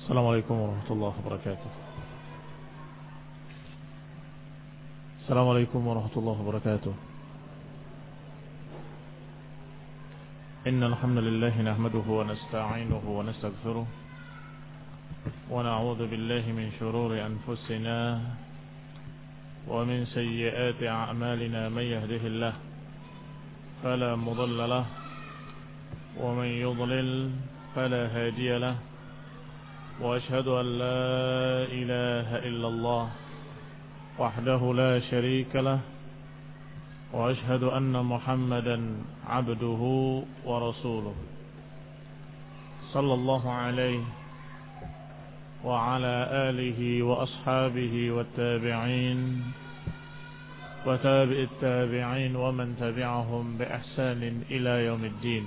السلام عليكم ورحمة الله وبركاته. السلام عليكم ورحمة الله وبركاته. إن الحمد لله نحمده ونستعينه ونستغفره ونعوذ بالله من شرور أنفسنا ومن سيئات أعمالنا. من يهده الله فلا مضل له ومن يضلل فلا هادي له، وأشهد أن لا إله إلا الله وحده لا شريك له، وأشهد أن محمدا عبده ورسوله صلى الله عليه وعلى آله وأصحابه والتابعين وتابع التابعين ومن تبعهم بإحسان إلى يوم الدين.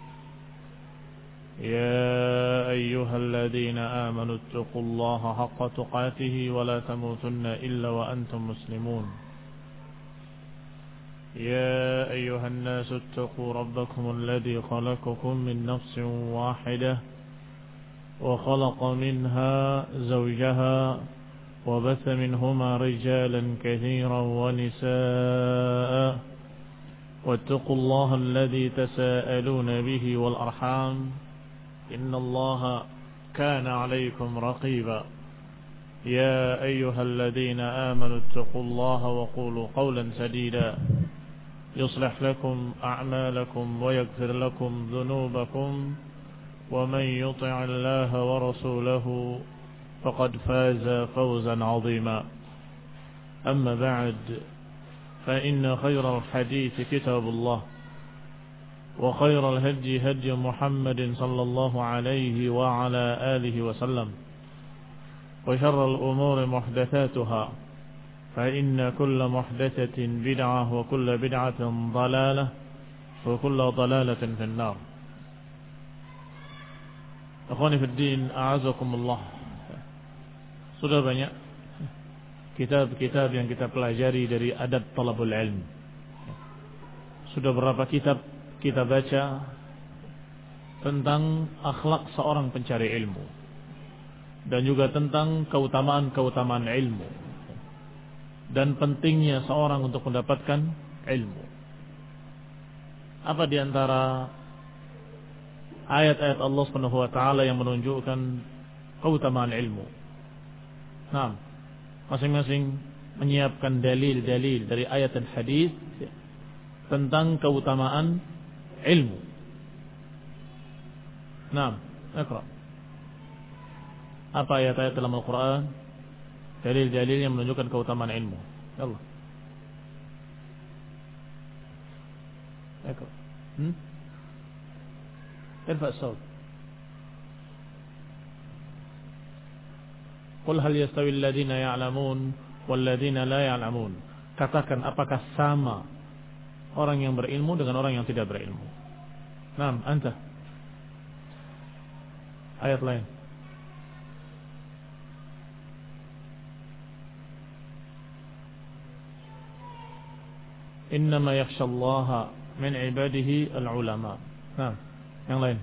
يا أيها الذين آمنوا اتقوا الله حق تقاته ولا تموتن إلا وأنتم مسلمون. يا أيها الناس اتقوا ربكم الذي خلقكم من نفس واحدة وخلق منها زوجها وبث منهما رجالا كثيرا ونساء، واتقوا الله الذي تساءلون به والأرحام إن الله كان عليكم رقيبا. يا أيها الذين آمنوا اتقوا الله وقولوا قولا سديدا يصلح لكم أعمالكم ويغفر لكم ذنوبكم، ومن يطع الله ورسوله فقد فاز فوزا عظيما. أما بعد، فإن خير الحديث كتاب الله، وخير الهدي هدي محمد صلى الله عليه وعلى آله وسلم، وشر الأمور محدثاتها، فإن كل محدثة بدعة وكل بدعة ضلالة وكل ضلالة في النار. Akhwani fi din, a'azakumullah. Sudah banyak kitab-kitab yang kita pelajari dari adab talabul ilm. Sudah berapa kitab kita baca tentang akhlak seorang pencari ilmu dan juga tentang keutamaan-keutamaan ilmu dan pentingnya seorang untuk mendapatkan ilmu. Apa di antara ayat-ayat Allah Subhanahu wa taala yang menunjukkan keutamaan ilmu? Nah, masing-masing menyiapkan dalil-dalil dari ayat dan hadis tentang keutamaan ilmu. Nah, iqra. Apa ayat-ayat dalam Al-Quran, dalil-dalil yang menunjukkan keutamaan ilmu? Allah. Iqra. Irfa' as-sawt. Qul hal yastawi alladhina ya'lamun wal ladzina la ya'lamun. Katakan, apakah sama orang yang berilmu dengan orang yang tidak berilmu? Naam, anta. Ayat lain. Innama yakhshallaha min ibadihi al-ulama. Naam, yang lain.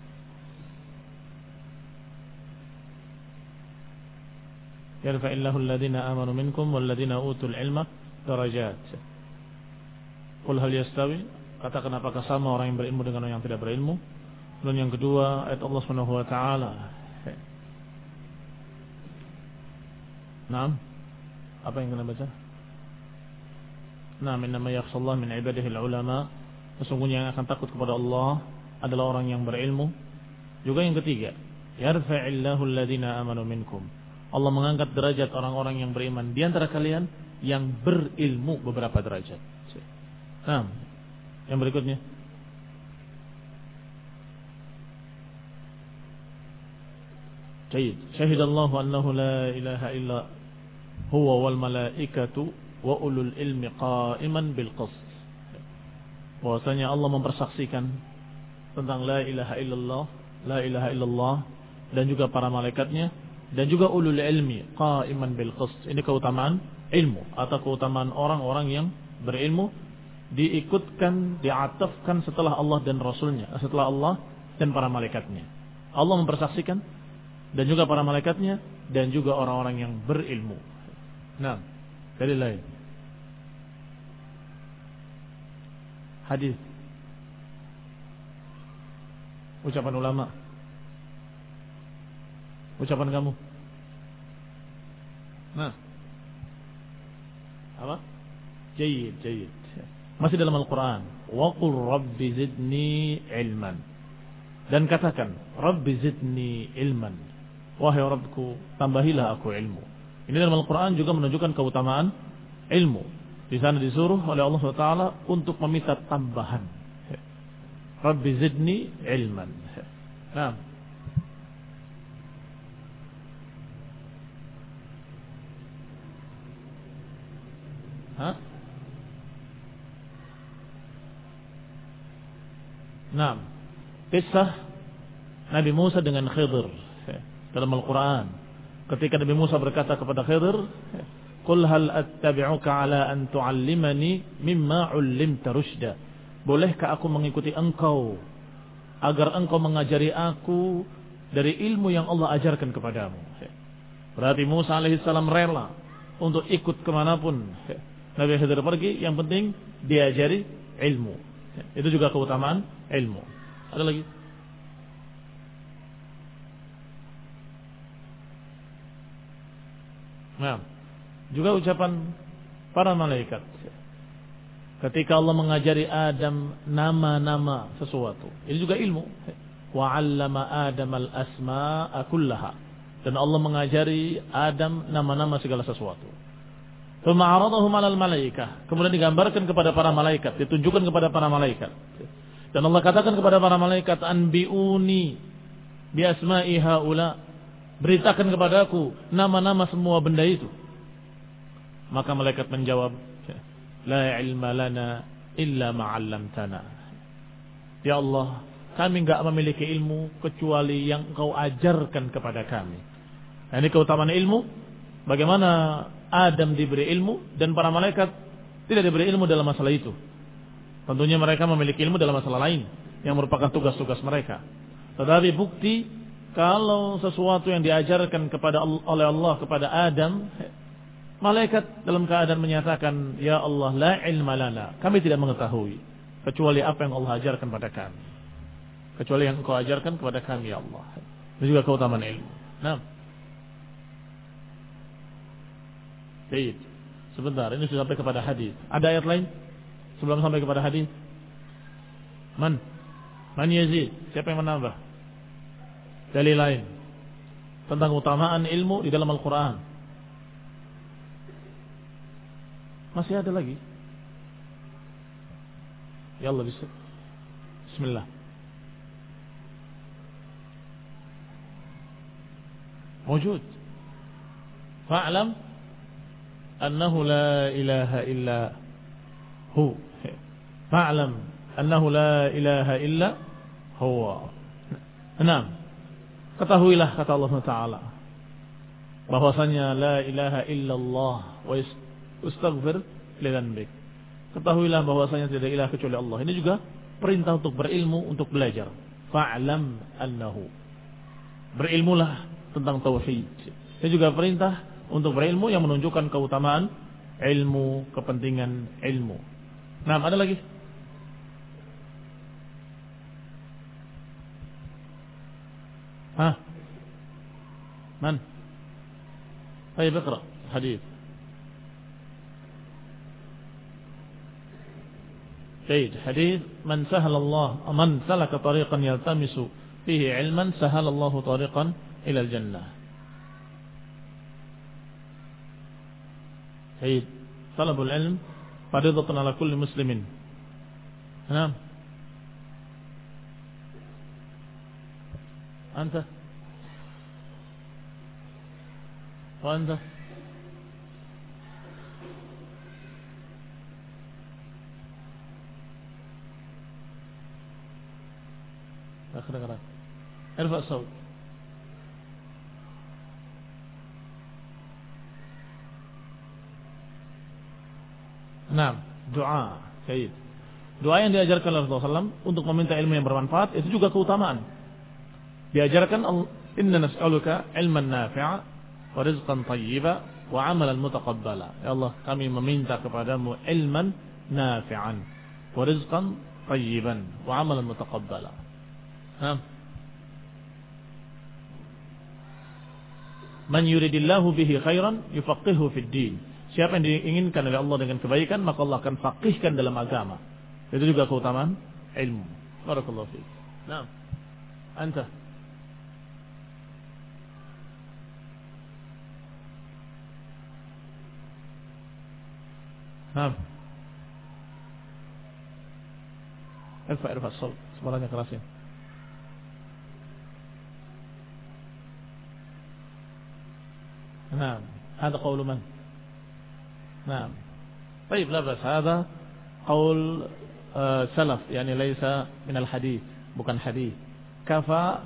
Yarfa'illahu alladhina amanu minkum wal ladzina utul ilma darajat. Qul hal yastawi, katakan apakah sama orang yang berilmu dengan orang yang tidak berilmu? Dan yang kedua, ayat Allah Subhanahu wa taala. Naam. Apa yang kena baca? Naam, innama yakhshallahu min ibadihi al-ulama. Sesungguhnya yang akan takut kepada Allah adalah orang yang berilmu. Juga yang ketiga, yarfa'illahu alladhina amanu minkum. Allah mengangkat derajat orang-orang yang beriman di antara kalian yang berilmu beberapa derajat. Nah, yang berikutnya. Baik. Syahidallahu annahu la ilaha illa huwa wal malaikatu wa ulul ilmi qa'iman bil qist. Bahwasanya Allah mempersaksikan tentang la ilaha illallah dan juga para malaikatnya dan juga ulul ilmi qa'iman bil qist. Ini keutamaan ilmu atau keutamaan orang-orang yang berilmu, diikutkan, diatafkan setelah Allah dan Rasulnya, setelah Allah dan para malaikatnya. Allah mempersaksikan dan juga para malaikatnya, dan juga orang-orang yang berilmu. Nah, dalil lain. Hadis. Ucapan ulama. Ucapan kamu. Nah. Apa? Jayyid. Masih dalam Al-Quran. Wa qul rabbi zidni ilman. Dan katakan, Rabbi zidni ilman. Wahai Rabbku, tambahilah aku ilmu. Ini dalam Al-Quran juga menunjukkan keutamaan ilmu. Di sana disuruh oleh Allah SWT untuk meminta tambahan. Rabbi zidni ilman. Nah. Hah? Nah. Kisah Nabi Musa dengan Khidir dalam Al-Quran. Ketika Nabi Musa berkata kepada Khidir, Qul hal attabi'uka ala an tu'allimani mimma 'ullimta rusyda. Bolehkah aku mengikuti engkau agar engkau mengajari aku dari ilmu yang Allah ajarkan kepadamu. Berarti Musa alaihissalam rela untuk ikut kemanapun Nabi Khidir pergi, yang penting diajari ilmu. Itu juga keutamaan ilmu. Ada lagi? Nah, juga ucapan para malaikat ketika Allah mengajari Adam nama-nama sesuatu. Ini juga ilmu. Wa 'allama Adam al-asma'a kullaha. Dan Allah mengajari Adam nama-nama segala sesuatu. Tsumma 'aradahum 'alal malaikah. Kemudian digambarkan kepada para malaikat, ditunjukkan kepada para malaikat. Dan Allah katakan kepada para malaikat, anbi'uni bi asma'i haula. Beritakan kepadaku nama-nama semua benda itu. Maka malaikat menjawab, la ilma lana illa ma 'allamtana. Ya Allah, kami enggak memiliki ilmu kecuali yang Engkau ajarkan kepada kami. Nah, ini keutamaan ilmu. Bagaimana Adam diberi ilmu dan para malaikat tidak diberi ilmu dalam masalah itu. Tentunya mereka memiliki ilmu dalam masalah lain yang merupakan tugas-tugas mereka. Tetapi bukti kalau sesuatu yang diajarkan oleh Allah kepada Adam, malaikat dalam keadaan menyatakan, ya Allah, la ilma lana. Kami tidak mengetahui kecuali apa yang Allah ajarkan pada kami. Kecuali yang Engkau ajarkan kepada kami, ya Allah. Ini juga keutamaan ilmu. Nah. Baik. Sebentar, ini sudah sampai kepada hadis. Ada ayat lain? Sebelum sampai kepada hadis, Man Yazid? Siapa yang menambah dalil lain tentang utamaan ilmu di dalam Al-Quran? Masih ada lagi? Ya Allah, Bismillah. Wujud. Fa'lam annahu la ilaha illa hu. Fa'lam annahu la ilaha illa huwa. Enam. Ketahuilah, kata Allah Ta'ala, bahwasanya la ilaha illallah wa istaghfir li dzanbik. Ketahuilah bahwasanya tidak ilah kecuali Allah. Ini juga perintah untuk berilmu, untuk belajar. Fa'lam annahu. Berilmulah tentang tauhid. Ini juga perintah untuk berilmu yang menunjukkan keutamaan ilmu, kepentingan ilmu. Nah, ada lagi? Hah? Man? Ayo اقرأ hadis. جيد. حديث من سهل الله من سلك طريقا يلتمس فيه علما سهل الله طريقا إلى الجنة. جيد. طلب العلم فريضة على كل مسلم. نعم. أنت وأنت أخرج ارفع الصوت. Nah, doa. Baik. Doa yang diajarkan oleh Rasulullah SAW untuk meminta ilmu yang bermanfaat itu juga keutamaan. Diajarkan Inna nas'aluka ilman nafi'a wa rizqan thayyiba wa 'amalan mutaqabbala. Ya Allah, kami meminta kepadamu ilman nafi'an wa rizqan thayyiban wa 'amalan mutaqabbala. Man yuridillahu bihi khairan yufaqihu fid din. Siapa yang diinginkan oleh Allah dengan kebaikan, maka Allah akan faqihkan dalam agama. Itu juga keutamaan ilmu. Barakallahu fiik. Naam. Anta. Naam. Irfa as-saut. Suaranya kerasin. Naam. Hada qaulu man? Naam. Baik, la bas. Hada qaul salaf, yani laysa min al-hadits, bukan hadis. Kafa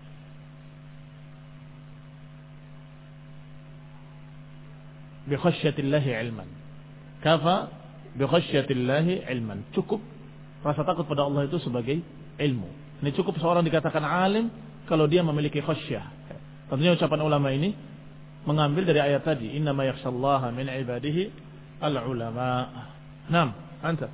bi khasyatillahi ilman. Kafa bi khasyatillahi ilman. Cukup rasa takut pada Allah itu sebagai ilmu. Ini cukup seorang dikatakan alim kalau dia memiliki khasyah. Tentunya ucapan ulama ini mengambil dari ayat tadi, innama yakhshallaha min ibadihi al-ulama. Naam, anta.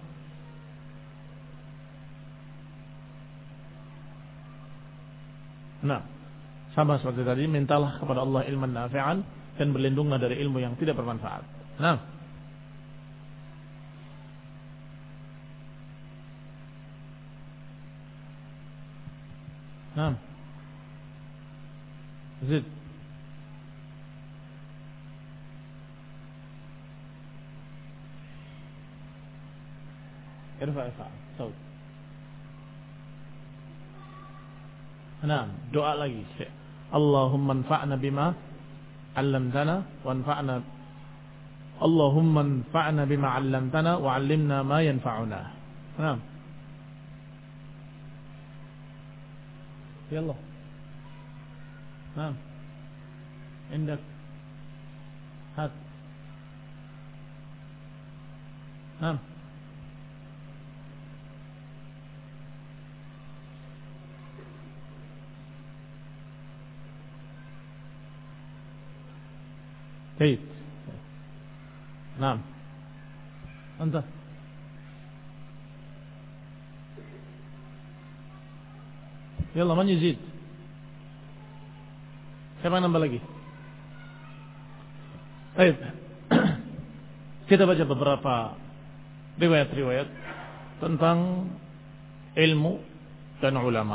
Nah, sama seperti tadi, mintalah kepada Allah ilman nafi'an dan berlindunglah dari ilmu yang tidak bermanfaat. Nah, nah, zid. Irfa, saud. Nah, doa lagi. Allahumma anfa'na bima 'allamtana wanfa'na. Allahumma anfa'na bima 'allamtana wa 'allimna ma yanfa'una. Nah. Yallah. Nah. Indak. Hat. Nah. Baik. Naam. Anta. Yalla, man yazid? Siapa yang nambah lagi? Baik. Kita baca beberapa riwayat-riwayat tentang ilmu dan ulama.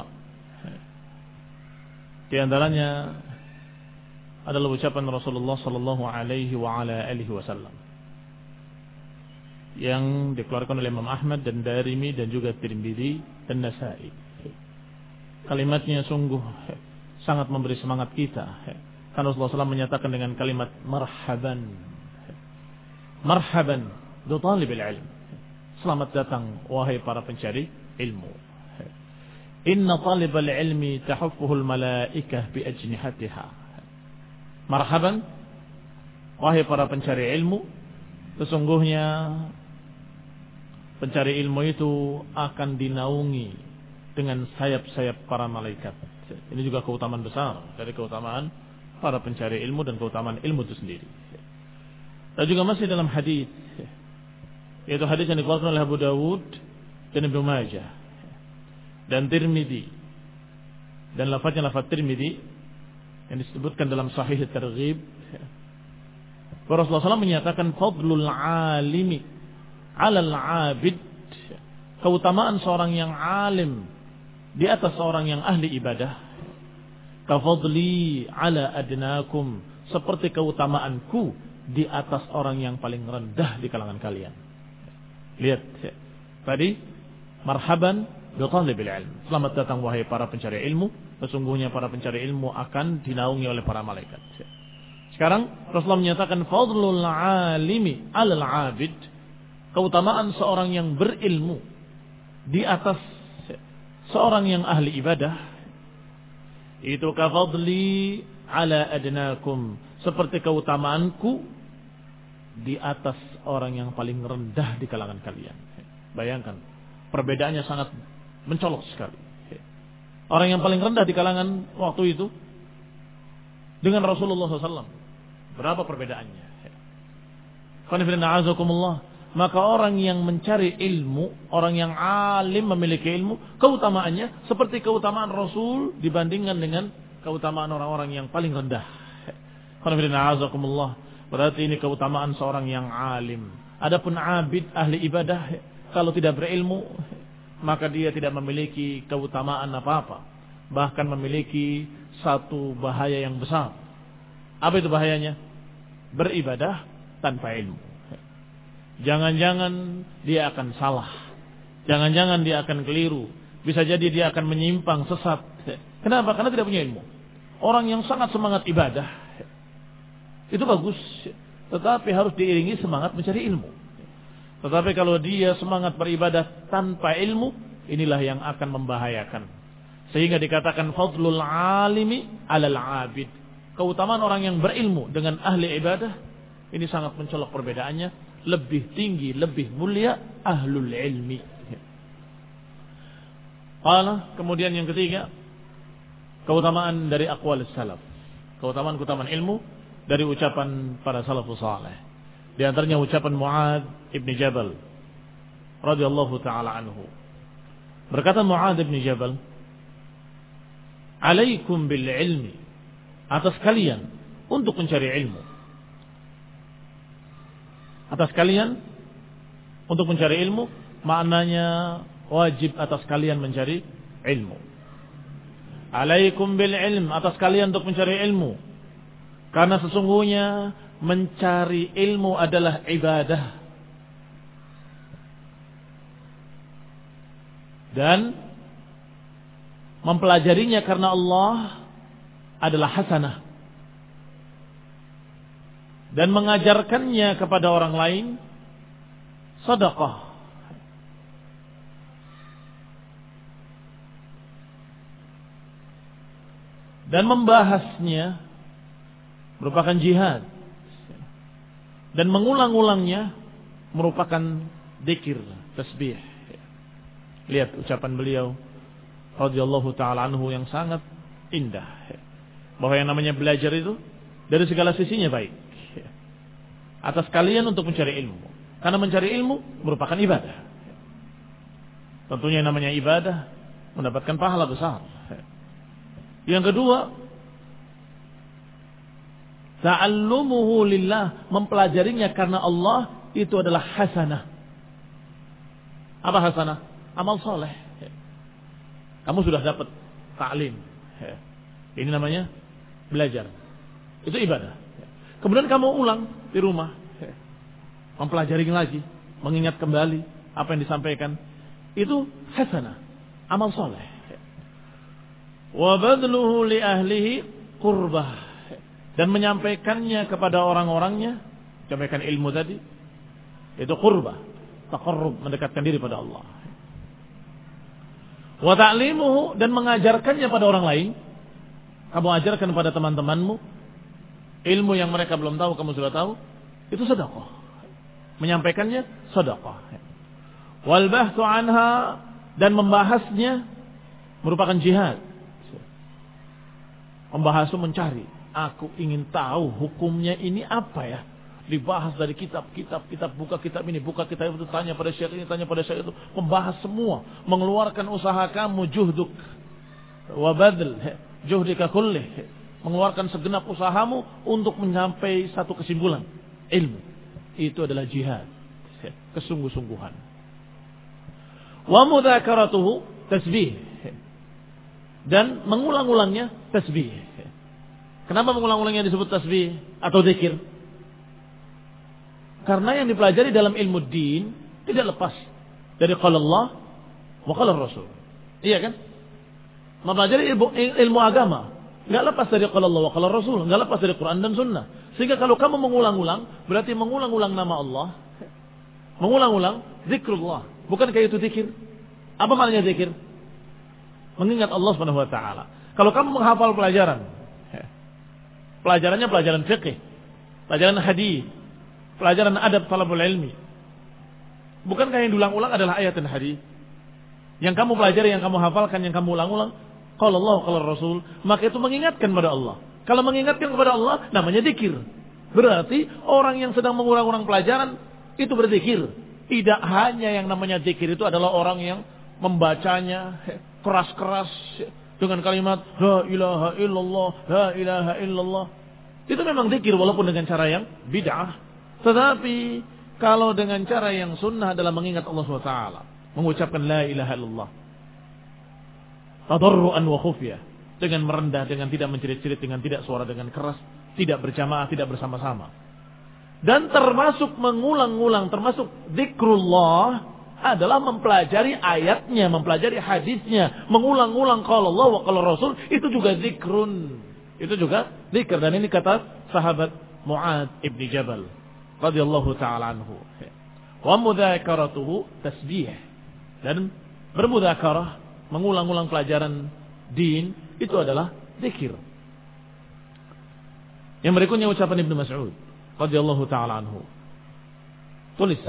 Di antaranya adalah ucapan Rasulullah sallallahu alaihi wa ala alihi wasallam yang dikeluarkan oleh Imam Ahmad dan Darimi dan juga Tirmidzi dan Nasa'i. Kalimatnya sungguh sangat memberi semangat kita. Karena Rasulullah SAW menyatakan dengan kalimat marhaban. Marhaban bi talibil ilm. Selamat datang wahai para pencari ilmu. Inna talibal ilmi tahuffuhul malaikah bi ajnihatiha. Marhaban, wahai para pencari ilmu, sesungguhnya pencari ilmu itu akan dinaungi dengan sayap-sayap para malaikat. Ini juga keutamaan besar dari keutamaan para pencari ilmu dan keutamaan ilmu itu sendiri. Dan juga masih dalam hadis, yaitu hadis yang dikeluarkan oleh Abu Dawud dan Ibnu Majah dan Tirmidzi, dan lafaznya lafaz Tirmidzi yang disebutkan dalam Sahih At-Targhib. Rasulullah SAW menyatakan fadlul alimi 'alal 'abid, keutamaan seorang yang alim di atas seorang yang ahli ibadah, kafadli 'ala adnakum, seperti keutamaanku di atas orang yang paling rendah di kalangan kalian. Lihat tadi, marhaban bi talibil ilm, selamat datang wahai para pencari ilmu. Sesungguhnya para pencari ilmu akan dinaungi oleh para malaikat. Sekarang Rasulullah menyatakan fadlul alimi 'alal 'abid, keutamaan seorang yang berilmu di atas seorang yang ahli ibadah, itu kafadli 'ala adnakum, seperti keutamaanku di atas orang yang paling rendah di kalangan kalian. Bayangkan, perbedaannya sangat mencolok sekali. Orang yang paling rendah di kalangan waktu itu dengan Rasulullah SAW. Berapa perbedaannya? Maka orang yang mencari ilmu, orang yang alim memiliki ilmu, keutamaannya seperti keutamaan Rasul dibandingkan dengan keutamaan orang-orang yang paling rendah. Berarti ini keutamaan seorang yang alim. Adapun abid, ahli ibadah, kalau tidak berilmu, maka dia tidak memiliki keutamaan apa-apa. Bahkan memiliki satu bahaya yang besar. Apa itu bahayanya? Beribadah tanpa ilmu. Jangan-jangan dia akan salah. Jangan-jangan dia akan keliru. Bisa jadi dia akan menyimpang, sesat. Kenapa? Karena tidak punya ilmu. Orang yang sangat semangat ibadah, itu bagus. Tetapi harus diiringi semangat mencari ilmu. Tetapi kalau dia semangat beribadah tanpa ilmu, inilah yang akan membahayakan. Sehingga dikatakan fadlul alimi alal abid. Keutamaan orang yang berilmu dengan ahli ibadah, ini sangat mencolok perbedaannya. Lebih tinggi, lebih mulia ahlul ilmi. Kemudian yang ketiga, keutamaan dari aqwal salaf. Keutamaan ilmu dari ucapan para salafus saleh. Di antaranya ucapan Mu'adz ibn Jabal radhiyallahu taala anhu. Berkata Mu'adz ibn Jabal, "Alaikum bil ilmi." Atas kalian untuk mencari ilmu. Atas kalian untuk mencari ilmu, maknanya wajib atas kalian mencari ilmu. Alaikum bil ilm, atas kalian untuk mencari ilmu. Karena sesungguhnya mencari ilmu adalah ibadah. Dan mempelajarinya karena Allah adalah hasanah. Dan mengajarkannya kepada orang lain sedekah. Dan membahasnya merupakan jihad. Dan mengulang-ulangnya merupakan dzikir, tasbih. Lihat ucapan beliau radhiyallahu taala anhu yang sangat indah. Bahwa yang namanya belajar itu dari segala sisinya baik. Atas kalian untuk mencari ilmu. Karena mencari ilmu merupakan ibadah. Tentunya yang namanya ibadah mendapatkan pahala besar. Yang kedua, ta'allumuhu lillah, mempelajarinya karena Allah, itu adalah hasanah. Apa hasanah? Amal soleh. Kamu sudah dapat ta'lim. Ini namanya belajar. Itu ibadah. Kemudian kamu ulang di rumah, mempelajari lagi, mengingat kembali apa yang disampaikan. Itu hasanah, amal soleh. Wa badluhu li ahlihi qurbah, dan menyampaikannya kepada orang-orangnya, menyampaikan ilmu tadi, itu qurbah, taqarrub, mendekatkan diri pada Allah. Wa ta'limuhu, dan mengajarkannya pada orang lain. Kamu ajarkan pada teman-temanmu ilmu yang mereka belum tahu, kamu sudah tahu, itu sedekah. Menyampaikannya sedekah. Wal bahthu anha, dan membahasnya merupakan jihad. Membahas itu mencari. Aku ingin tahu hukumnya ini apa ya. Dibahas dari kitab, buka kitab ini, buka kitab itu, tanya pada syekh ini, tanya pada syekh itu, membahas semua, mengeluarkan usaha kamu, juhduk wa badl juhdika kullih, mengeluarkan segenap usahamu untuk mencapai satu kesimpulan. Ilmu itu adalah jihad, kesungguh-sungguhan. Wa mudzakaratuhu tasbih, dan mengulang-ulangnya tasbih. Kenapa mengulang-ulangnya disebut tasbih atau zikir? Karena yang dipelajari dalam ilmu din tidak lepas dari qala Allah wa qala Rasul. Iya kan? Mempelajari ilmu agama enggak lepas dari qala Allah wa qala Rasul, enggak lepas dari Quran dan Sunnah. Sehingga kalau kamu mengulang-ulang, berarti mengulang-ulang nama Allah, mengulang-ulang zikrullah. Bukan kayak itu zikir. Apa maknanya zikir? Mengingat Allah Subhanahu wa taala. Kalau kamu menghafal pelajarannya pelajaran fikih, pelajaran hadis, pelajaran adab talabul ilmi. Bukankah yang diulang-ulang adalah ayat dan hadis? Yang kamu pelajari, yang kamu hafalkan, yang kamu ulang-ulang, qala Allah, qala Rasul, maka itu mengingatkan pada Allah. Kalau mengingatkan kepada Allah, namanya zikir. Berarti orang yang sedang mengulang-ulang pelajaran itu berzikir. Tidak hanya yang namanya zikir itu adalah orang yang membacanya keras-keras dengan kalimat la ilaha illallah, la ilaha illallah. Itu memang zikir walaupun dengan cara yang bid'ah. Tetapi kalau dengan cara yang sunnah adalah mengingat Allah SWT, mengucapkan la ilaha illallah, tadarruan wa khufyah, dengan merendah, dengan tidak mencerit-cerit, dengan tidak suara dengan keras, tidak berjamaah, tidak bersama-sama. Dan termasuk mengulang-ulang, termasuk zikrullah adalah mempelajari ayatnya, mempelajari hadisnya, mengulang-ulang qala Allah wa qala Rasul, itu juga zikrun. Itu juga zikr. Dan ini kata sahabat Mu'adz ibn Jabal radhiyallahu taala anhu. Wa mudzakaratuhu tasbih. Dan bermudzakarah, mengulang-ulang pelajaran din, itu adalah zikir. Yang berikutnya ucapan Ibnu Mas'ud radhiyallahu taala anhu. Tulis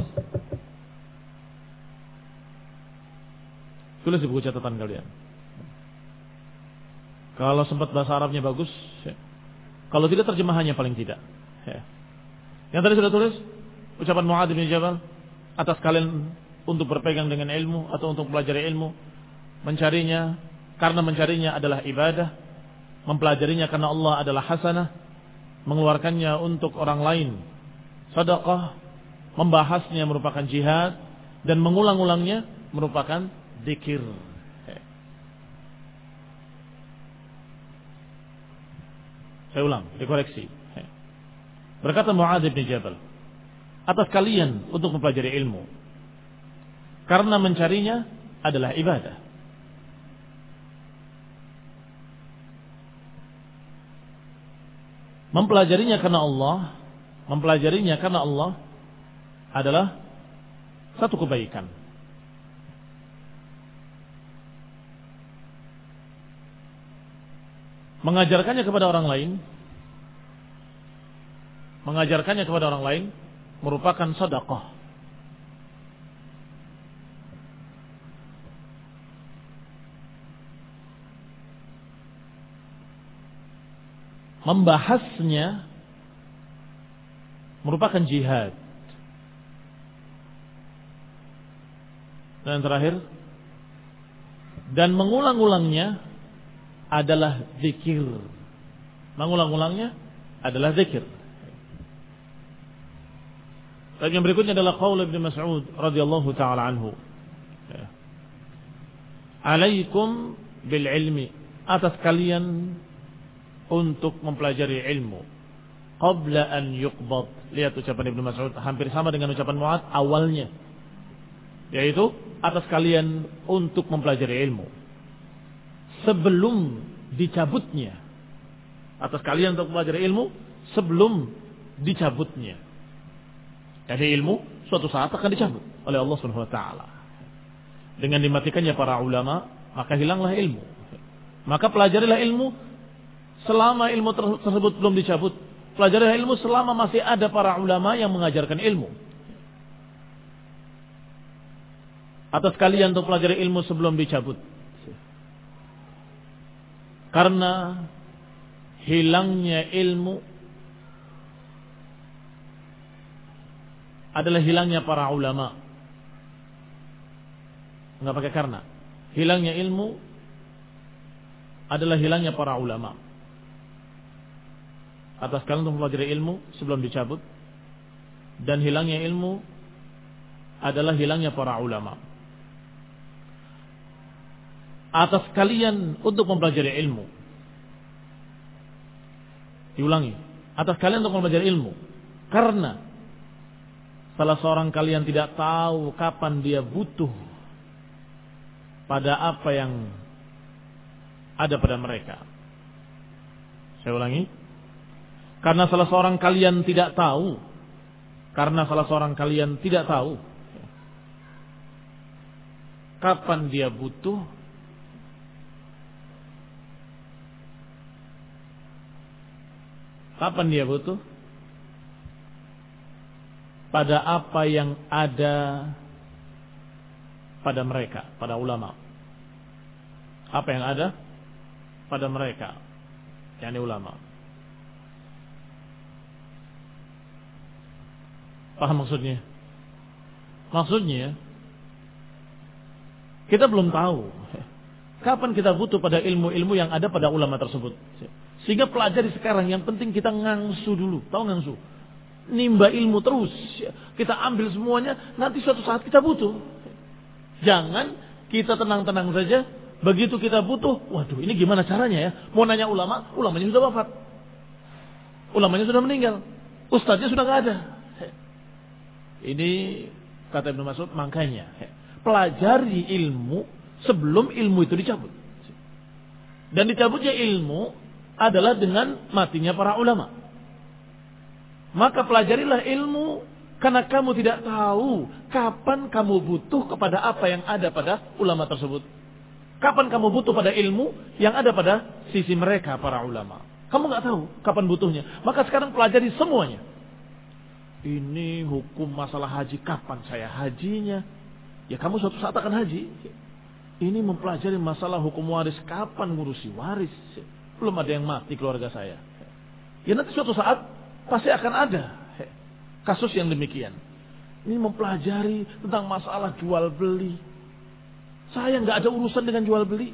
di buku catatan kalian. Kalau sempat bahasa Arabnya bagus, kalau tidak terjemahannya paling tidak. Yang tadi sudah tulis ucapan Mu'adz bin Jabal, atas kalian untuk berpegang dengan ilmu atau untuk belajar ilmu, mencarinya karena mencarinya adalah ibadah, mempelajarinya karena Allah adalah hasanah, mengeluarkannya untuk orang lain sedekah, membahasnya merupakan jihad, dan mengulang-ulangnya merupakan zikir. Saya ulang, dikoreksi. Berkata Mu'adz bin Jabal, atas kalian untuk mempelajari ilmu karena mencarinya adalah ibadah, mempelajarinya karena Allah adalah satu kebaikan. Mengajarkannya kepada orang lain merupakan sedekah. Membahasnya merupakan jihad. Dan yang terakhir, dan mengulang-ulangnya adalah zikir. Mengulang-ulangnya adalah zikir. Dan yang berikutnya adalah qaul Ibnu Mas'ud radhiyallahu taala anhu. Alaikum bil ilmi, atas kalian untuk mempelajari ilmu qabla an yuqbad. Lihat ucapan Ibnu Mas'ud hampir sama dengan ucapan Mu'adz awalnya, yaitu atas kalian untuk mempelajari ilmu sebelum dicabutnya. Atas kalian untuk mempelajari ilmu sebelum dicabutnya. Jadi ilmu suatu saat akan dicabut oleh Allah Subhanahu wa taala. Dengan dimatikannya para ulama, maka hilanglah ilmu. Maka pelajarilah ilmu selama ilmu tersebut belum dicabut. Pelajarilah ilmu selama masih ada para ulama yang mengajarkan ilmu. Atas kalian untuk pelajari ilmu sebelum dicabut. Karena hilangnya ilmu adalah hilangnya para ulama. Enggak pakai karena. Hilangnya ilmu adalah hilangnya para ulama. Atas kalian untuk mempelajari ilmu sebelum dicabut, dan hilangnya ilmu adalah hilangnya para ulama. Atas kalian untuk mempelajari ilmu. Diulangi, atas kalian untuk mempelajari ilmu karena salah seorang kalian tidak tahu kapan dia butuh pada apa yang ada pada mereka. Saya ulangi, karena salah seorang kalian tidak tahu kapan dia butuh pada apa yang ada pada mereka, pada ulama. Apa yang ada pada mereka, yakni ulama. Paham maksudnya? Maksudnya, kita belum tahu kapan kita butuh pada ilmu-ilmu yang ada pada ulama tersebut. Sehingga pelajari sekarang, yang penting kita ngangsu dulu. Tahu ngangsu? Nimba ilmu terus. Kita ambil semuanya, nanti suatu saat kita butuh. Jangan kita tenang-tenang saja. Begitu kita butuh, waduh ini gimana caranya ya? Mau nanya ulama, ulamanya sudah wafat. Ulamanya sudah meninggal. Ustadznya sudah gak ada. Ini kata Ibnu Mas'ud, makanya pelajari ilmu sebelum ilmu itu dicabut. Dan dicabutnya ilmu adalah dengan matinya para ulama. Maka pelajarilah ilmu karena kamu tidak tahu kapan kamu butuh kepada apa yang ada pada ulama tersebut. Kapan kamu butuh pada ilmu yang ada pada sisi mereka para ulama. Kamu nggak tahu kapan butuhnya. Maka sekarang pelajari semuanya. Ini hukum masalah haji, kapan saya hajinya? Ya kamu suatu saat akan haji. Ini mempelajari masalah hukum waris, kapan ngurusi waris? Belum ada yang mati keluarga saya. Ya nanti suatu saat pasti akan ada kasus yang demikian. Ini mempelajari tentang masalah jual beli. Saya nggak ada urusan dengan jual beli.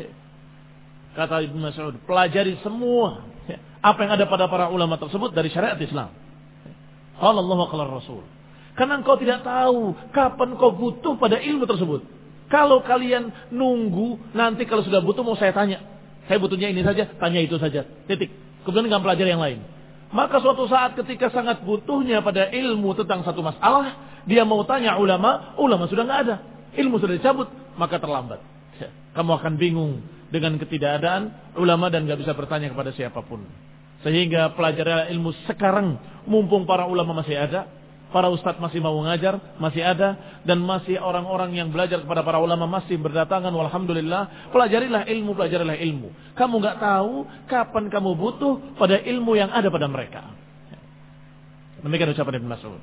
Kata Ibnu Mas'ud, pelajari semua apa yang ada pada para ulama tersebut dari syariat Islam. Qala Allah wa qala Rasul. Karena engkau tidak tahu kapan kau butuh pada ilmu tersebut. Kalau kalian nunggu, nanti kalau sudah butuh mau saya tanya. Saya butuhnya ini saja, tanya itu saja. Titik. Kemudian nggak pelajari yang lain. Maka suatu saat ketika sangat butuhnya pada ilmu tentang satu masalah, dia mau tanya ulama, ulama sudah nggak ada. Ilmu sudah dicabut, maka terlambat. Kamu akan bingung dengan ketidakadaan ulama dan nggak bisa bertanya kepada siapapun. Sehingga pelajari ilmu sekarang, mumpung para ulama masih ada, para ustadz masih mau mengajar, masih ada, dan masih orang-orang yang belajar kepada para ulama masih berdatangan. Walhamdulillah, pelajarilah ilmu, pelajarilah ilmu. Kamu nggak tahu kapan kamu butuh pada ilmu yang ada pada mereka. Demikian ucapan Ibnu Mas'ud.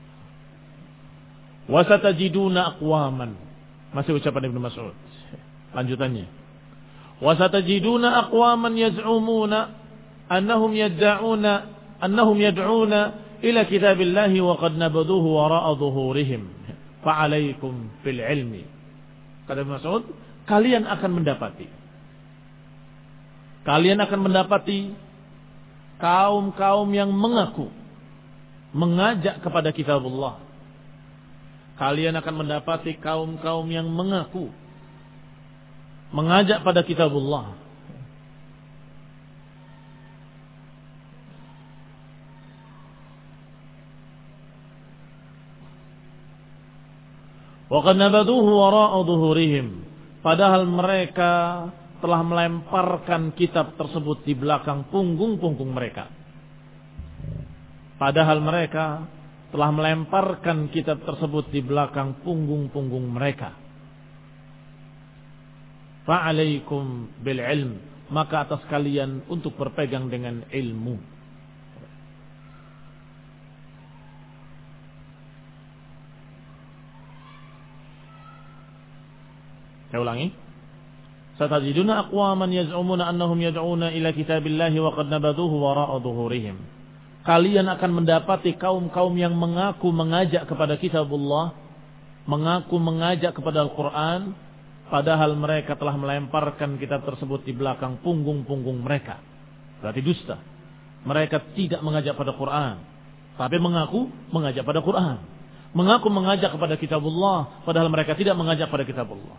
Wasatajiduna aqwaman. Masih ucapan Ibnu Mas'ud. Lanjutannya. Wasatajiduna aqwaman yaz'umuna annahum yad'una ila kitabillahi wa qad nabaduhu wara'a dhuhurihim fa'alaikum bil ilmi. Kata Ibnu Mas'ud, kalian akan mendapati kaum-kaum yang mengaku mengajak kepada kitabullah. Kalian akan mendapati kaum-kaum yang mengaku mengajak pada kitabullah. Wa qad nabaduhu wara'a dhuhurihim. Padahal mereka telah melemparkan kitab tersebut di belakang punggung-punggung mereka. Padahal mereka telah melemparkan kitab tersebut di belakang punggung-punggung mereka. Fa'alaikum bil ilm. Maka atas kalian untuk berpegang dengan ilmu. Saya ulangi. Satajiduna aqwaman yaz'umuna annahum yad'una ila kitabillahi wa qad nabaduhu wara'a dhuhurihim. Kalian akan mendapati kaum-kaum yang mengaku mengajak kepada kitabullah, mengaku mengajak kepada Al-Quran, padahal mereka telah melemparkan kitab tersebut di belakang punggung-punggung mereka. Berarti dusta. Mereka tidak mengajak pada Quran, tapi mengaku mengajak pada Quran. Mengaku mengajak kepada kitabullah, padahal mereka tidak mengajak pada kitabullah.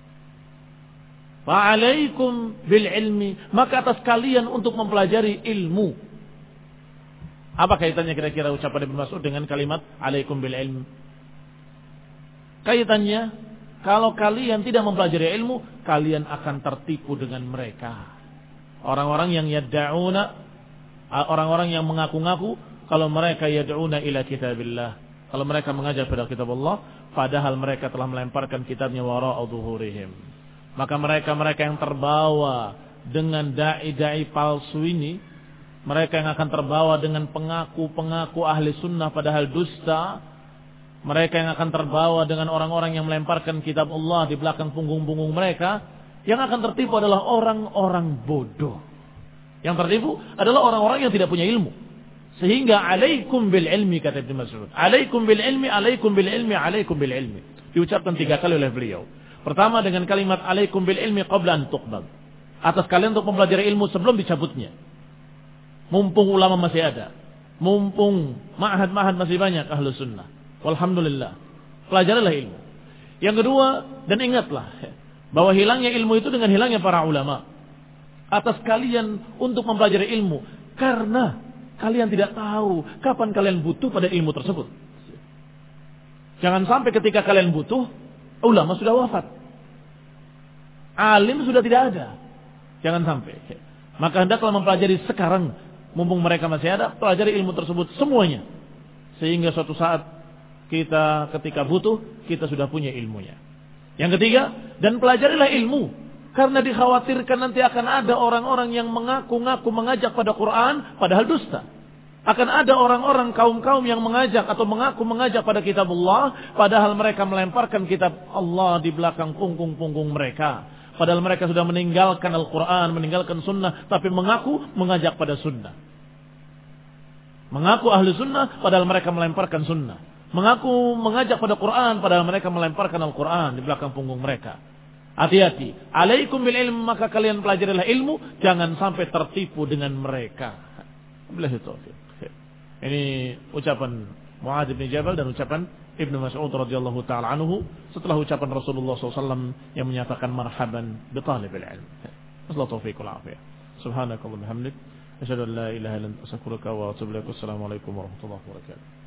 Fa'alaikum bil ilmi. Maka atas kalian untuk mempelajari ilmu. Apa kaitannya kira-kira ucapan Ibnu Mas'ud dengan kalimat alaikum bil ilm? Kaitannya, kalau kalian tidak mempelajari ilmu, kalian akan tertipu dengan mereka. Orang-orang yang yad'una, orang-orang yang mengaku-ngaku kalau mereka yad'una ila kitabillah, kalau mereka mengajak pada kitab Allah, padahal mereka telah melemparkan kitabnya wara'a dhuhurihim. Maka mereka-mereka yang terbawa dengan dai-dai palsu ini, mereka yang akan terbawa dengan pengaku-pengaku ahli sunnah padahal dusta, mereka yang akan terbawa dengan orang-orang yang melemparkan kitab Allah di belakang punggung-punggung mereka, yang akan tertipu adalah orang-orang bodoh. Yang tertipu adalah orang-orang yang tidak punya ilmu. Sehingga alaikum bil ilmi, kata Ibnu Mas'ud. Alaikum bil ilmi, alaikum bil ilmi, alaikum bil ilmi. Diucapkan 3 kali oleh beliau. Pertama dengan kalimat alaikum bil ilmi qabla an tuqbal. Atas kalian untuk mempelajari ilmu sebelum dicabutnya. Mumpung ulama masih ada. Mumpung ma'had-ma'had masih banyak ahlu sunnah. Walhamdulillah. Pelajarilah ilmu. Yang kedua, dan ingatlah bahwa hilangnya ilmu itu dengan hilangnya para ulama. Atas kalian untuk mempelajari ilmu. Karena kalian tidak tahu kapan kalian butuh pada ilmu tersebut. Jangan sampai ketika kalian butuh, ulama sudah wafat. Alim sudah tidak ada. Jangan sampai. Maka hendaklah mempelajari sekarang. Mumpung mereka masih ada, pelajari ilmu tersebut semuanya. Sehingga suatu saat kita ketika butuh, kita sudah punya ilmunya. Yang ketiga, dan pelajarilah ilmu. Karena dikhawatirkan nanti akan ada orang-orang yang mengaku-ngaku mengajak pada Quran, padahal dusta. Akan ada orang-orang kaum-kaum yang mengajak atau mengaku mengajak pada kitab Allah, padahal mereka melemparkan kitab Allah di belakang punggung-punggung mereka. Padahal mereka sudah meninggalkan Al-Quran, meninggalkan sunnah, tapi mengaku mengajak pada sunnah. Mengaku ahli sunnah, padahal mereka melemparkan sunnah. Mengaku mengajak pada Quran, padahal mereka melemparkan Al-Quran di belakang punggung mereka. Hati-hati. Alaikum bil ilm, maka kalian pelajarilah ilmu, jangan sampai tertipu dengan mereka. Billahi taufiq. Ini ucapan Mu'adz bin Jabal dan ucapan Ibnu Mas'ud radhiyallahu taala anhu setelah ucapan Rasulullah SAW yang menyatakan marhaban bi talibil ilm. Wassalamu taufiqul afiyah. Subhanakallahumma hamdik asyhadu an la ilaha illa anta astaghfiruka wa atubu ilaik. Assalamualaikum warahmatullahi wabarakatuh.